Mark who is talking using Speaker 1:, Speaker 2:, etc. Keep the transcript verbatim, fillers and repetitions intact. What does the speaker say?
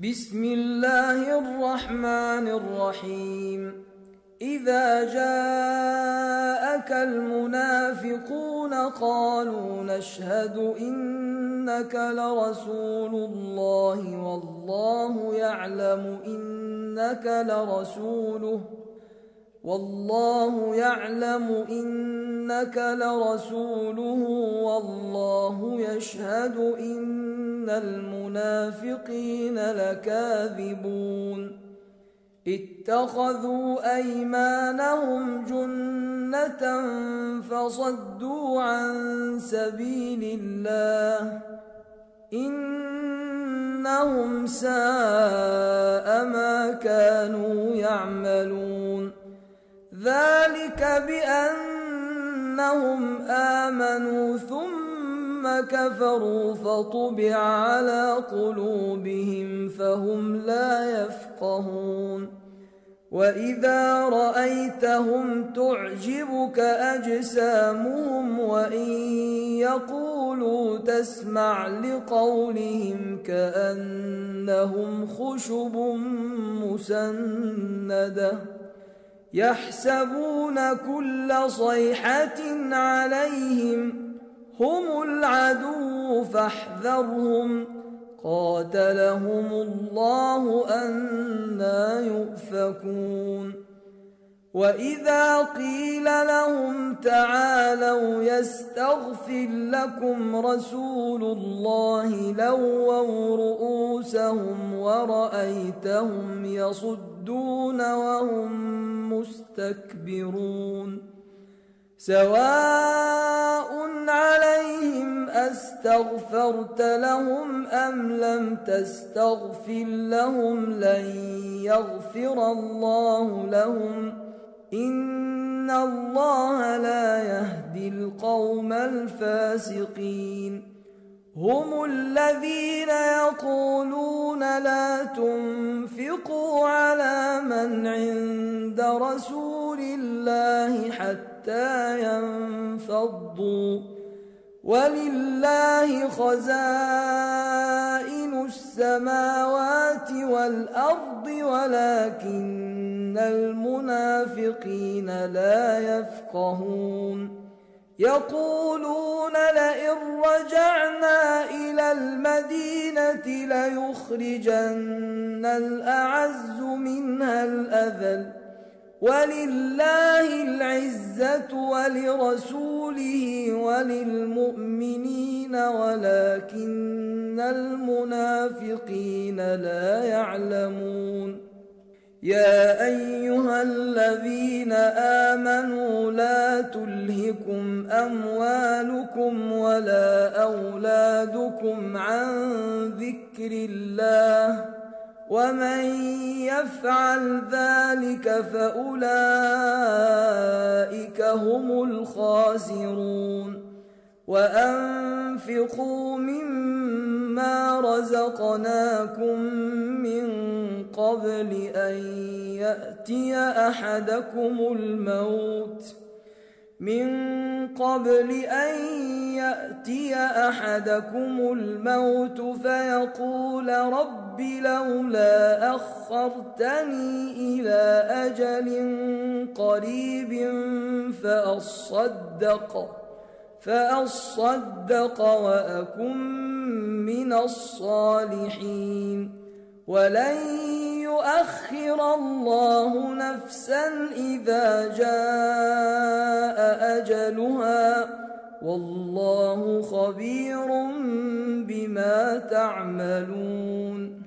Speaker 1: بسم الله الرحمن الرحيم. إذا جاءك المنافقون قالوا نشهد إنك لرسول الله والله يعلم إنك لرسوله والله يعلم إنك لرسوله والله يشهد إن المنافقين لكاذبون. اتخذوا أيمانهم جنة فصدوا عن سبيل الله إنهم ساء ما كانوا يعملون. ذلك بأنهم آمنوا ثم كفروا فطبع على قلوبهم فهم لا يفقهون. وإذا رأيتهم تعجبك أجسامهم وإن يقولوا تسمع لقولهم كأنهم خشب مسندة يحسبون كل صيحة عليهم هم العدو فاحذرهم قاتلهم الله أنى يؤفكون. وإذا قيل لهم تعالوا يستغفر لكم رسول الله لووا رؤوسهم ورأيتهم يصدون وهم مستكبرون. سواء عليهم أستغفرت لهم أم لم تستغفر لهم لن يغفر الله لهم إن الله لا يهدي القوم الفاسقين. هم الذين يقولون لا تنفقوا على من عند رسول الله حتى ينفضوا ولله خزائن السماوات والأرض ولكن المنافقين لا يفقهون. يقولون لئن رجعنا إلى المدينة ليخرجن الأعز منها الأذل ولله العزة ولرسوله وللمؤمنين ولكن المنافقين لا يعلمون. يا أيها الذين آمنوا لا تلهكم أموالكم ولا أولادكم عن ذكر الله ومن يفعل ذلك فأولئك هم الخاسرون. وأنفقوا مما رزقناكم من قبل أن يأتي أحدكم الموت من قبل أن يأتي أحدكم الموت فيقول رب لولا أخرتني إلى أجل قريب فأصدق فأصدق وأكن من الصالحين. ولن يؤخر الله نفسا إذا جاء أجلها والله خبير بما تعملون.